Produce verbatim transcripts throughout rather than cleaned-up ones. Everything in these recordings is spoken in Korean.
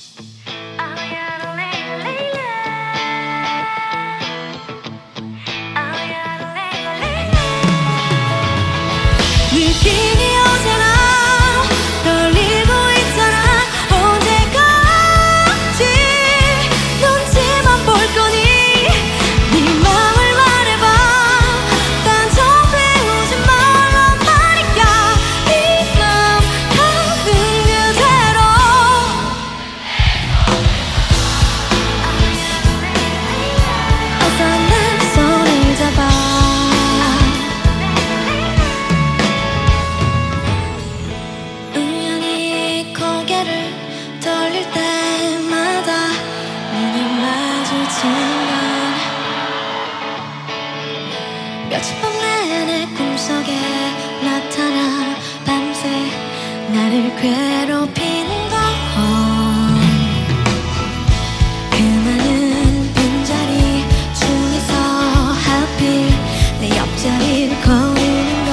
느낌이 오잖아. 떨리고 있잖아. 언제까지 눈치만 볼 거니. 네 맘을 말해봐. 딴청 배우지 말란 말이야. 네 맘 가는 그대로. 어서 내 손을 잡아. 떨릴 때마다 눈이 마주치는 건 며칠 밤 내내 꿈속에 나타나 밤새 나를 괴롭히는 건 그 많은 빈자리 중에서 하필 내 옆자리를 거르는 건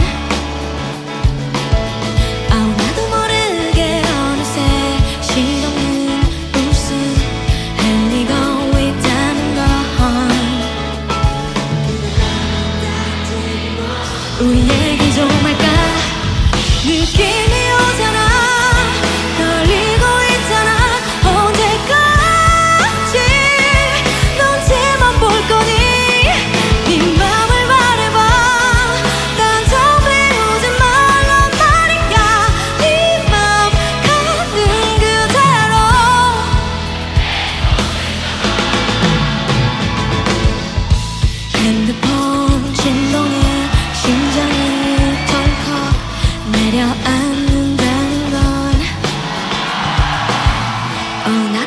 아우 나도 모르게 어느새 실없는 웃음 흘리고 있다는 건 우리 얘기 좀 할까. 느낌이 오잖아. 떨리고 있잖아. 언제까지 눈치만 볼 거니. 네 맘을 말해봐. 딴청 배우지 말란 말이야. 네 맘 가는 그대로. 핸드폰 진동에 심장이 덜컥 내려앉는다는 건 어, 나